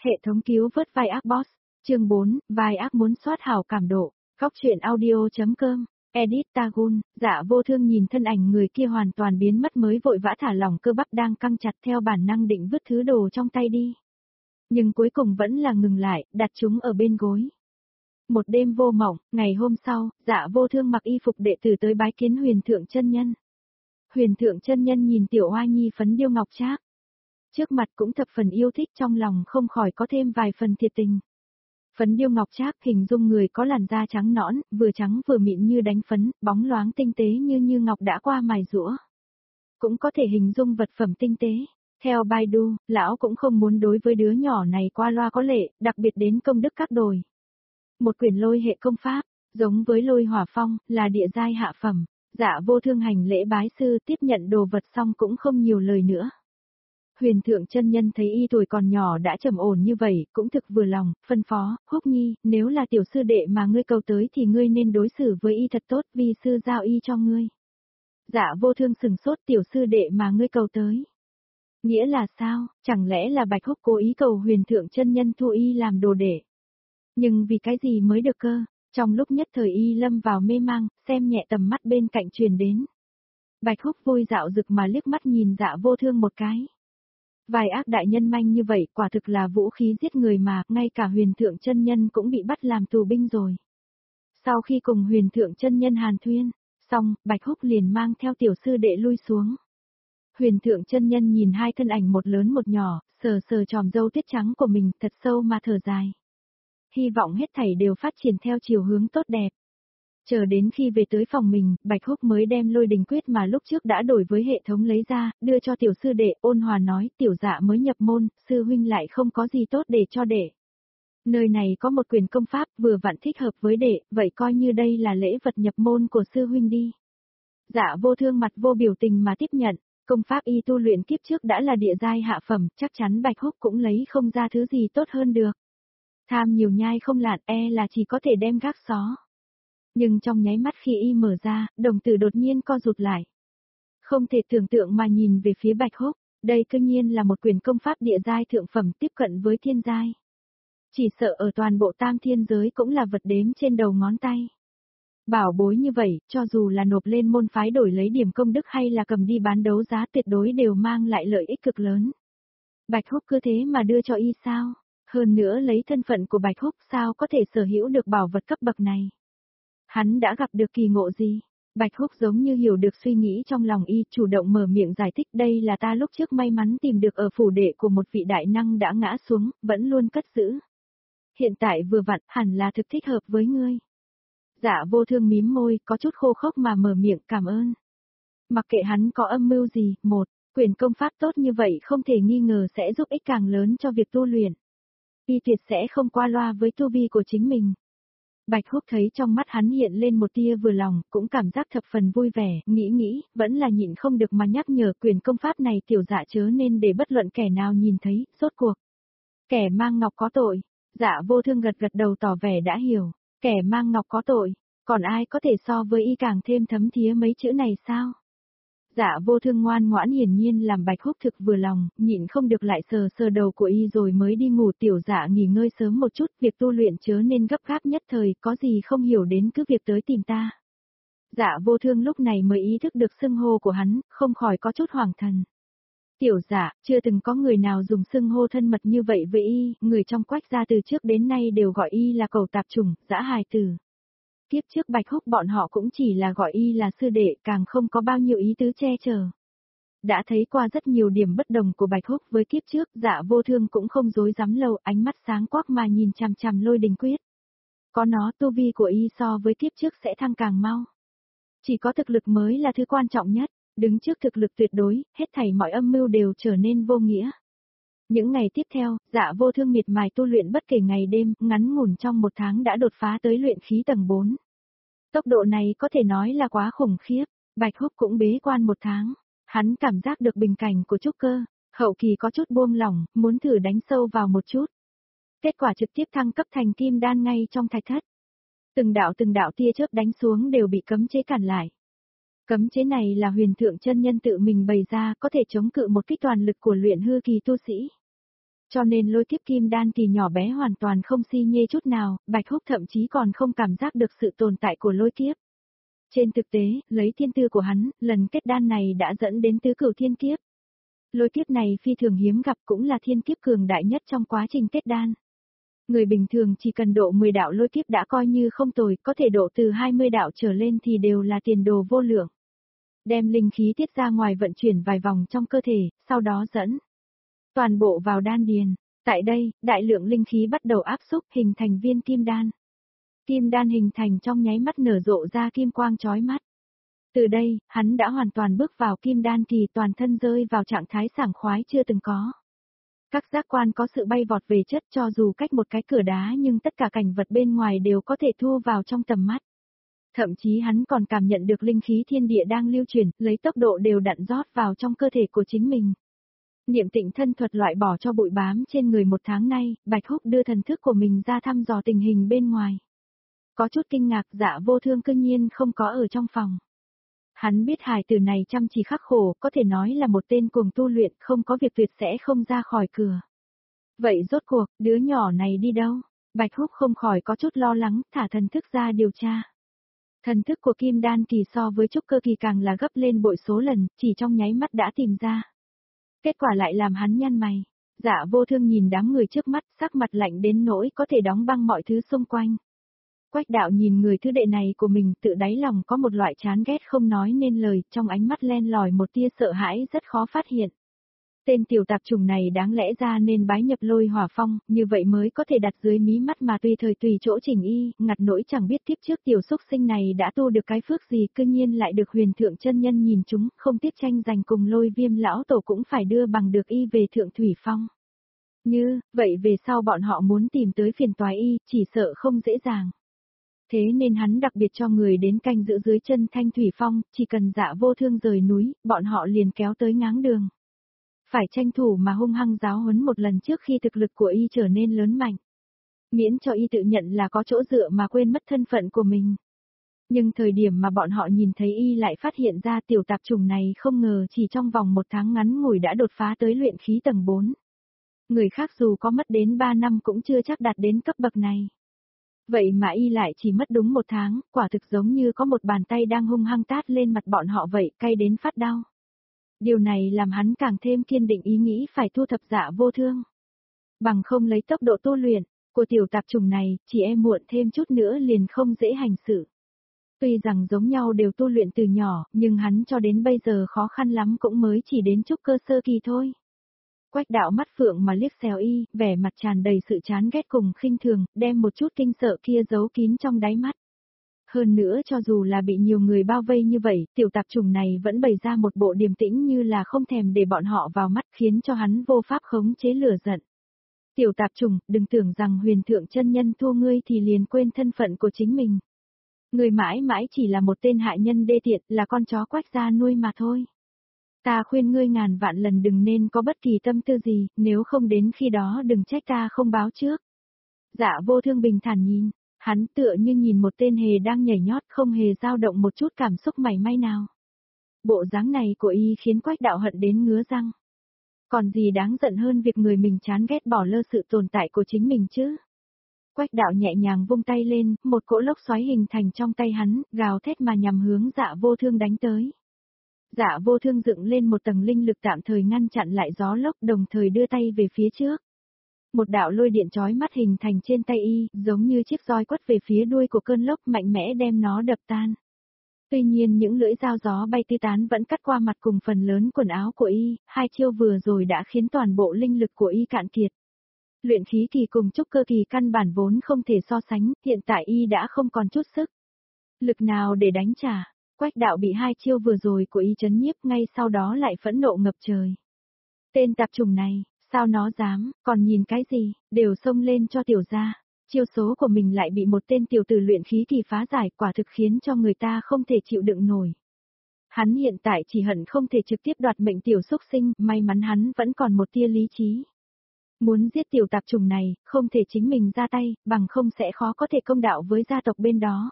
Hệ thống cứu vớt vai ác boss, chương 4, vai ác muốn soát hảo cảm độ, góc truyện audio.com, edit Tagun, Dạ Vô Thương nhìn thân ảnh người kia hoàn toàn biến mất mới vội vã thả lỏng cơ bắp đang căng chặt theo bản năng định vứt thứ đồ trong tay đi. Nhưng cuối cùng vẫn là ngừng lại, đặt chúng ở bên gối. Một đêm vô mộng, ngày hôm sau, Dạ Vô Thương mặc y phục đệ tử tới bái kiến Huyền Thượng chân nhân. Huyền Thượng chân nhân nhìn tiểu oa nhi phấn điêu ngọc trác. Trước mặt cũng thập phần yêu thích, trong lòng không khỏi có thêm vài phần thiệt tình. Phấn điêu ngọc trác hình dung người có làn da trắng nõn, vừa trắng vừa mịn như đánh phấn, bóng loáng tinh tế như ngọc đã qua mài giũa. Cũng có thể hình dung vật phẩm tinh tế. Theo Baidu, lão cũng không muốn đối với đứa nhỏ này qua loa có lệ, đặc biệt đến công đức các đồi. Một quyển lôi hệ công pháp, giống với lôi hỏa phong, là địa giai hạ phẩm. Dạ Vô Thương hành lễ bái sư, tiếp nhận đồ vật xong cũng không nhiều lời nữa. Huyền Thượng chân nhân thấy y tuổi còn nhỏ đã trầm ổn như vậy, cũng thực vừa lòng, phân phó, Húc Nhi, nếu là tiểu sư đệ mà ngươi cầu tới thì ngươi nên đối xử với y thật tốt, vì sư giao y cho ngươi. Dạ Vô Thương sừng sốt, tiểu sư đệ mà ngươi cầu tới. Nghĩa là sao, chẳng lẽ là Bạch Húc cố ý cầu Huyền Thượng chân nhân thu y làm đồ đệ? Nhưng vì cái gì mới được cơ? Trong lúc nhất thời y lâm vào mê mang, xem nhẹ tầm mắt bên cạnh truyền đến. Bạch Húc vui dạo dực mà liếc mắt nhìn Dạ Vô Thương một cái. Vài ác đại nhân manh như vậy quả thực là vũ khí giết người mà, ngay cả Huyền Thượng chân nhân cũng bị bắt làm tù binh rồi. Sau khi cùng Huyền Thượng chân nhân hàn thuyên, xong, Bạch Húc liền mang theo tiểu sư đệ lui xuống. Huyền Thượng chân nhân nhìn hai thân ảnh một lớn một nhỏ, sờ sờ tròm râu tiết trắng của mình thật sâu mà thở dài. Hy vọng hết thảy đều phát triển theo chiều hướng tốt đẹp. Chờ đến khi về tới phòng mình, Bạch Húc mới đem lôi đình quyết mà lúc trước đã đổi với hệ thống lấy ra, đưa cho tiểu sư đệ, ôn hòa nói, tiểu dạ mới nhập môn, sư huynh lại không có gì tốt để cho đệ. Nơi này có một quyền công pháp vừa vặn thích hợp với đệ, vậy coi như đây là lễ vật nhập môn của sư huynh đi. Dạ Vô Thương mặt vô biểu tình mà tiếp nhận, công pháp y tu luyện kiếp trước đã là địa giai hạ phẩm, chắc chắn Bạch Húc cũng lấy không ra thứ gì tốt hơn được. Tham nhiều nhai không lạn, là chỉ có thể đem gác xó. Nhưng trong nháy mắt khi y mở ra, đồng tử đột nhiên co rụt lại. Không thể tưởng tượng mà nhìn về phía Bạch Húc, đây cương nhiên là một quyền công pháp địa giai thượng phẩm tiếp cận với thiên giai. Chỉ sợ ở toàn bộ tam thiên giới cũng là vật đếm trên đầu ngón tay. Bảo bối như vậy, cho dù là nộp lên môn phái đổi lấy điểm công đức hay là cầm đi bán đấu giá tuyệt đối đều mang lại lợi ích cực lớn. Bạch Húc cứ thế mà đưa cho y sao? Hơn nữa lấy thân phận của Bạch Húc sao có thể sở hữu được bảo vật cấp bậc này? Hắn đã gặp được kỳ ngộ gì? Bạch Húc giống như hiểu được suy nghĩ trong lòng y, chủ động mở miệng giải thích, đây là ta lúc trước may mắn tìm được ở phủ đệ của một vị đại năng đã ngã xuống, vẫn luôn cất giữ. Hiện tại vừa vặn, hẳn là thực thích hợp với ngươi. Dạ Vô Thương mím môi, có chút khô khốc mà mở miệng, cảm ơn. Mặc kệ hắn có âm mưu gì, quyền công pháp tốt như vậy không thể nghi ngờ sẽ giúp ích càng lớn cho việc tu luyện. Y tuyệt sẽ không qua loa với tu vi của chính mình. Bạch Húc thấy trong mắt hắn hiện lên một tia vừa lòng, cũng cảm giác thập phần vui vẻ, nghĩ, vẫn là nhịn không được mà nhắc nhở quyền công pháp này tiểu dạ chớ nên để bất luận kẻ nào nhìn thấy, rốt cuộc. Kẻ mang ngọc có tội, Dạ Vô Thương gật đầu tỏ vẻ đã hiểu, kẻ mang ngọc có tội, còn ai có thể so với y càng thêm thấm thía mấy chữ này sao? Dạ Vô Thương ngoan ngoãn hiển nhiên làm Bạch Húc thực vừa lòng, nhịn không được lại sờ đầu của y rồi mới đi ngủ, tiểu dạ nghỉ ngơi sớm một chút, việc tu luyện chớ nên gấp gáp nhất thời, có gì không hiểu đến cứ việc tới tìm ta. Dạ Vô Thương lúc này mới ý thức được xưng hô của hắn, không khỏi có chút hoảng thần. Tiểu dạ, chưa từng có người nào dùng xưng hô thân mật như vậy với y, người trong Quách gia từ trước đến nay đều gọi y là cẩu tạp chủng, dã hài tử. Tiếp trước Bạch Húc bọn họ cũng chỉ là gọi y là sư đệ, càng không có bao nhiêu ý tứ che chở. Đã thấy qua rất nhiều điểm bất đồng của Bạch Húc với kiếp trước, Dạ Vô Thương cũng không dối dám lâu, ánh mắt sáng quắc mà nhìn chằm chằm lôi đình quyết. Có nó, tu vi của y so với kiếp trước sẽ thăng càng mau. Chỉ có thực lực mới là thứ quan trọng nhất, đứng trước thực lực tuyệt đối, hết thảy mọi âm mưu đều trở nên vô nghĩa. Những ngày tiếp theo, Dạ Vô Thương miệt mài tu luyện bất kể ngày đêm, ngắn ngủn trong một tháng đã đột phá tới luyện khí tầng 4. Tốc độ này có thể nói là quá khủng khiếp, Bạch Húc cũng bế quan một tháng, hắn cảm giác được bình cảnh của trúc cơ, hậu kỳ có chút buông lỏng, muốn thử đánh sâu vào một chút. Kết quả trực tiếp thăng cấp thành kim đan ngay trong thạch thất. Từng đạo tia chớp đánh xuống đều bị cấm chế cản lại. Cấm chế này là Huyền Thượng chân nhân tự mình bày ra, có thể chống cự một kích toàn lực của luyện hư kỳ tu sĩ. Cho nên lôi kiếp kim đan kỳ nhỏ bé hoàn toàn không si nhê chút nào, Bạch Húc thậm chí còn không cảm giác được sự tồn tại của lôi kiếp. Trên thực tế, lấy thiên tư của hắn, lần kết đan này đã dẫn đến tứ cửu thiên kiếp. Lôi kiếp này phi thường hiếm gặp cũng là thiên kiếp cường đại nhất trong quá trình kết đan. Người bình thường chỉ cần độ 10 đạo lôi kiếp đã coi như không tồi, có thể độ từ 20 đạo trở lên thì đều là tiền đồ vô lượng. Đem linh khí tiết ra ngoài vận chuyển vài vòng trong cơ thể, sau đó dẫn toàn bộ vào đan điền. Tại đây, đại lượng linh khí bắt đầu áp xúc hình thành viên kim đan. Kim đan hình thành trong nháy mắt nở rộ ra kim quang chói mắt. Từ đây, hắn đã hoàn toàn bước vào kim đan kỳ, toàn thân rơi vào trạng thái sảng khoái chưa từng có. Các giác quan có sự bay vọt về chất, cho dù cách một cái cửa đá nhưng tất cả cảnh vật bên ngoài đều có thể thu vào trong tầm mắt. Thậm chí hắn còn cảm nhận được linh khí thiên địa đang lưu chuyển, lấy tốc độ đều đặn rót vào trong cơ thể của chính mình. Niệm tịnh thân thuật loại bỏ cho bụi bám trên người một tháng nay, Bạch Húc đưa thần thức của mình ra thăm dò tình hình bên ngoài. Có chút kinh ngạc, Dạ Vô Thương cư nhiên không có ở trong phòng. Hắn biết hài tử này chăm chỉ khắc khổ, có thể nói là một tên cuồng tu luyện, không có việc tuyệt sẽ không ra khỏi cửa. Vậy rốt cuộc, đứa nhỏ này đi đâu? Bạch Húc không khỏi có chút lo lắng, thả thần thức ra điều tra. Thần thức của Kim Đan kỳ so với trúc cơ kỳ càng là gấp lên bội số lần, chỉ trong nháy mắt đã tìm ra. Kết quả lại làm hắn nhăn mày. Dạ Vô Thương nhìn đám người trước mắt, sắc mặt lạnh đến nỗi có thể đóng băng mọi thứ xung quanh. Quách Đạo nhìn người thứ đệ này của mình, tự đáy lòng có một loại chán ghét không nói nên lời, trong ánh mắt len lỏi một tia sợ hãi rất khó phát hiện. Tên tiểu tạp trùng này đáng lẽ ra nên bái nhập Lôi Hỏa Phong, như vậy mới có thể đặt dưới mí mắt mà tùy thời tùy chỗ chỉnh y, ngặt nỗi chẳng biết tiếp trước tiểu xúc sinh này đã tu được cái phước gì, cư nhiên lại được Huyền Thượng chân nhân nhìn chúng, không tiếc tranh giành cùng Lôi Viêm lão tổ cũng phải đưa bằng được y về Thượng Thủy Phong. Như, vậy về sau bọn họ muốn tìm tới phiền toái y, chỉ sợ không dễ dàng. Thế nên hắn đặc biệt cho người đến canh giữ dưới chân Thanh Thủy Phong, chỉ cần Dạ Vô Thương rời núi, bọn họ liền kéo tới ngáng đường. Phải tranh thủ mà hung hăng giáo huấn một lần trước khi thực lực của y trở nên lớn mạnh. Miễn cho y tự nhận là có chỗ dựa mà quên mất thân phận của mình. Nhưng thời điểm mà bọn họ nhìn thấy y lại phát hiện ra tiểu tạp trùng này không ngờ chỉ trong vòng một tháng ngắn ngủi đã đột phá tới luyện khí tầng 4. Người khác dù có mất đến 3 năm cũng chưa chắc đạt đến cấp bậc này. Vậy mà y lại chỉ mất đúng một tháng, quả thực giống như có một bàn tay đang hung hăng tát lên mặt bọn họ vậy, cay đến phát đau. Điều này làm hắn càng thêm kiên định ý nghĩ phải thu thập Dạ Vô Thương. Bằng không lấy tốc độ tu luyện của tiểu tạp trùng này, chỉ e muộn thêm chút nữa liền không dễ hành xử. Tuy rằng giống nhau đều tu luyện từ nhỏ, nhưng hắn cho đến bây giờ khó khăn lắm cũng mới chỉ đến trúc cơ sơ kỳ thôi. Quách Đạo mắt phượng mà liếc xéo y, vẻ mặt tràn đầy sự chán ghét cùng khinh thường, đem một chút kinh sợ kia giấu kín trong đáy mắt. Hơn nữa cho dù là bị nhiều người bao vây như vậy, tiểu tạp trùng này vẫn bày ra một bộ điềm tĩnh như là không thèm để bọn họ vào mắt, khiến cho hắn vô pháp khống chế lửa giận. Tiểu tạp trùng, đừng tưởng rằng Huyền Thượng chân nhân thua ngươi thì liền quên thân phận của chính mình. Ngươi mãi mãi chỉ là một tên hại nhân đê tiện, là con chó Quách gia nuôi mà thôi. Ta khuyên ngươi ngàn vạn lần đừng nên có bất kỳ tâm tư gì, nếu không đến khi đó đừng trách ta không báo trước. Dạ Vô Thương bình thản nhìn, hắn tựa như nhìn một tên hề đang nhảy nhót, không hề dao động một chút cảm xúc mảy may nào. Bộ dáng này của y khiến Quách Đạo hận đến ngứa răng. Còn gì đáng giận hơn việc người mình chán ghét bỏ lơ sự tồn tại của chính mình chứ? Quách Đạo nhẹ nhàng vung tay lên, một cỗ lốc xoáy hình thành trong tay hắn, gào thét mà nhằm hướng Dạ Vô Thương đánh tới. Dạ Vô Thương dựng lên một tầng linh lực tạm thời ngăn chặn lại gió lốc, đồng thời đưa tay về phía trước. Một đạo lôi điện chói mắt hình thành trên tay y, giống như chiếc roi quất về phía đuôi của cơn lốc, mạnh mẽ đem nó đập tan. Tuy nhiên những lưỡi dao gió bay tứ tán vẫn cắt qua mặt cùng phần lớn quần áo của y, hai chiêu vừa rồi đã khiến toàn bộ linh lực của y cạn kiệt. Luyện khí kỳ cùng trúc cơ kỳ căn bản vốn không thể so sánh, hiện tại y đã không còn chút sức lực nào để đánh trả. Quách Đạo bị hai chiêu vừa rồi của y chấn nhiếp, ngay sau đó lại phẫn nộ ngập trời. Tên tạp trùng này, sao nó dám, còn nhìn cái gì, đều xông lên cho tiểu gia. Chiêu số của mình lại bị một tên tiểu tử luyện khí kỳ phá giải, quả thực khiến cho người ta không thể chịu đựng nổi. Hắn hiện tại chỉ hận không thể trực tiếp đoạt mệnh tiểu xúc sinh, may mắn hắn vẫn còn một tia lý trí. Muốn giết tiểu tạp trùng này, không thể chính mình ra tay, bằng không sẽ khó có thể công đạo với gia tộc bên đó.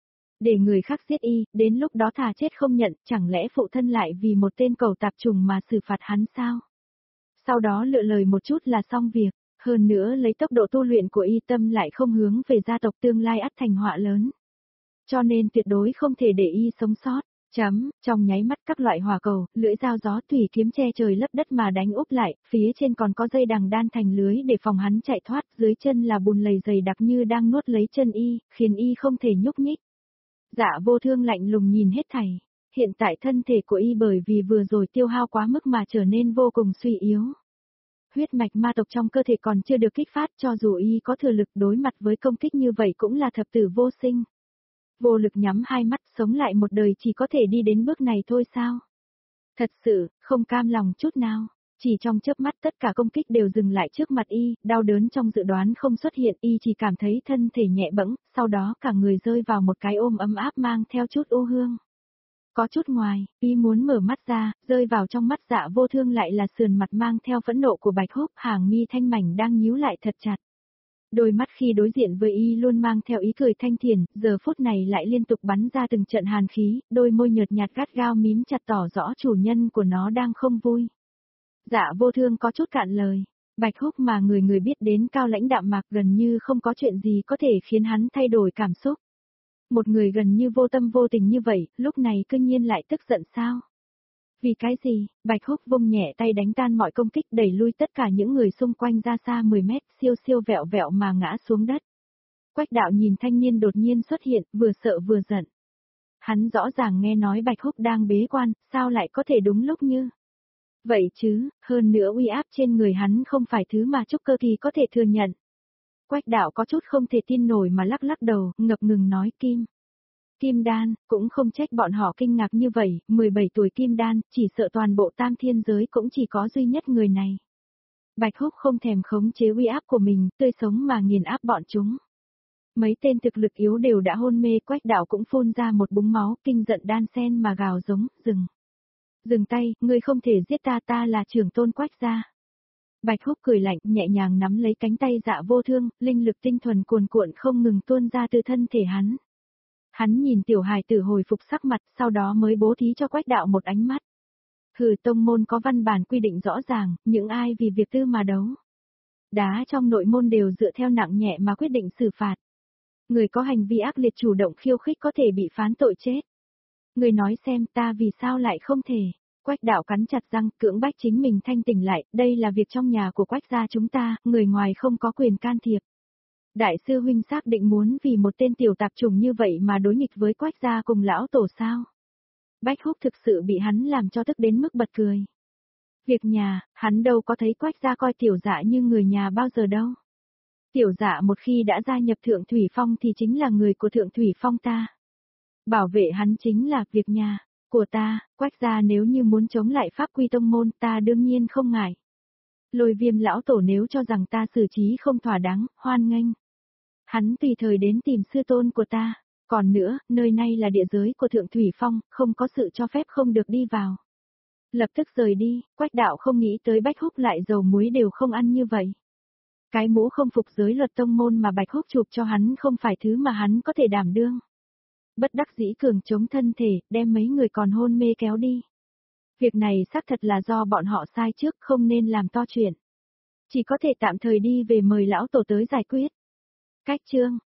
Để người khác giết y, đến lúc đó thà chết không nhận, chẳng lẽ phụ thân lại vì một tên cẩu tạp trùng mà xử phạt hắn sao? Sau đó lựa lời một chút là xong việc. Hơn nữa lấy tốc độ tu luyện của y tâm lại không hướng về gia tộc tương lai ắt thành họa lớn. Cho nên tuyệt đối không thể để y sống sót. Trong nháy mắt các loại hỏa cầu, lưỡi dao gió tùy kiếm che trời lấp đất mà đánh úp lại, phía trên còn có dây đằng đan thành lưới để phòng hắn chạy thoát, dưới chân là bùn lầy dày đặc như đang nuốt lấy chân y, khiến y không thể nhúc nhích. Dạ vô thương lạnh lùng nhìn hết thảy. Hiện tại thân thể của y bởi vì vừa rồi tiêu hao quá mức mà trở nên vô cùng suy yếu. Huyết mạch ma tộc trong cơ thể còn chưa được kích phát, cho dù y có thừa lực đối mặt với công kích như vậy cũng là thập tử vô sinh. Vô lực nhắm hai mắt, sống lại một đời chỉ có thể đi đến bước này thôi sao? Thật sự, không cam lòng chút nào. Chỉ trong chớp mắt tất cả công kích đều dừng lại trước mặt y, đau đớn trong dự đoán không xuất hiện, y chỉ cảm thấy thân thể nhẹ bẫng, sau đó cả người rơi vào một cái ôm ấm áp mang theo chút u hương. Có chút ngoài, y muốn mở mắt ra, rơi vào trong mắt Dạ vô thương lại là sườn mặt mang theo phẫn nộ của Bạch Húc, hàng mi thanh mảnh đang nhíu lại thật chặt. Đôi mắt khi đối diện với y luôn mang theo ý cười thanh thiền, giờ phút này lại liên tục bắn ra từng trận hàn khí, đôi môi nhợt nhạt gắt gao mím chặt tỏ rõ chủ nhân của nó đang không vui. Dạ vô thương có chút cạn lời. Bạch Húc mà người người biết đến cao lãnh đạm mạc gần như không có chuyện gì có thể khiến hắn thay đổi cảm xúc. Một người gần như vô tâm vô tình như vậy, lúc này cương nhiên lại tức giận sao? Vì cái gì? Bạch Húc vung nhẹ tay đánh tan mọi công kích, đẩy lui tất cả những người xung quanh ra xa 10 mét, siêu siêu vẹo vẹo mà ngã xuống đất. Quách đạo nhìn thanh niên đột nhiên xuất hiện, vừa sợ vừa giận. Hắn rõ ràng nghe nói Bạch Húc đang bế quan, sao lại có thể đúng lúc như vậy chứ, hơn nữa uy áp trên người hắn không phải thứ mà trúc cơ kỳ có thể thừa nhận. Quách đạo có chút không thể tin nổi mà lắc lắc đầu, ngập ngừng nói Kim đan, cũng không trách bọn họ kinh ngạc như vậy, 17 tuổi kim đan, chỉ sợ toàn bộ tam thiên giới cũng chỉ có duy nhất người này. Bạch Húc không thèm khống chế uy áp của mình, tươi sống mà nghiền áp bọn chúng. Mấy tên thực lực yếu đều đã hôn mê, Quách đạo cũng phun ra một búng máu, kinh giận đan sen mà gào giống, dừng tay, ngươi không thể giết ta, ta là trưởng tôn Quách gia. Bạch Húc cười lạnh, nhẹ nhàng nắm lấy cánh tay Dạ vô thương, linh lực tinh thuần cuồn cuộn không ngừng tuôn ra từ thân thể hắn. Hắn nhìn tiểu hài tử hồi phục sắc mặt, sau đó mới bố thí cho Quách đạo một ánh mắt. Hừ, tông môn có văn bản quy định rõ ràng, những ai vì việc tư mà đấu. Đá trong nội môn đều dựa theo nặng nhẹ mà quyết định xử phạt. Người có hành vi ác liệt chủ động khiêu khích có thể bị phán tội chết. Người nói xem ta vì sao lại không thể. Quách đạo cắn chặt răng, cưỡng bách chính mình thanh tỉnh lại, đây là việc trong nhà của Quách gia chúng ta, người ngoài không có quyền can thiệp. Đại sư huynh xác định muốn vì một tên tiểu tạp chủng như vậy mà đối nghịch với Quách gia cùng lão tổ sao? Bách Húc thực sự bị hắn làm cho tức đến mức bật cười. Việc nhà, hắn đâu có thấy Quách gia coi tiểu dạ như người nhà bao giờ đâu. Tiểu dạ một khi đã gia nhập Thượng Thủy Phong thì chính là người của Thượng Thủy Phong ta. Bảo vệ hắn chính là việc nhà của ta, Quách gia nếu như muốn chống lại pháp quy tông môn ta đương nhiên không ngại. Lôi Viêm lão tổ nếu cho rằng ta xử trí không thỏa đáng, hoan nghênh. Hắn tùy thời đến tìm sư tôn của ta. Còn nữa, nơi này là địa giới của Thượng Thủy Phong, không có sự cho phép không được đi vào. Lập tức rời đi, Quách đạo không nghĩ tới Bách Húc lại dầu muối đều không ăn như vậy. Cái mũ không phục giới luật tông môn mà Bạch Húc chụp cho hắn không phải thứ mà hắn có thể đảm đương. Bất đắc dĩ cường chống thân thể, đem mấy người còn hôn mê kéo đi. Việc này xác thật là do bọn họ sai trước, không nên làm to chuyện. Chỉ có thể tạm thời đi về mời lão tổ tới giải quyết. Cách chương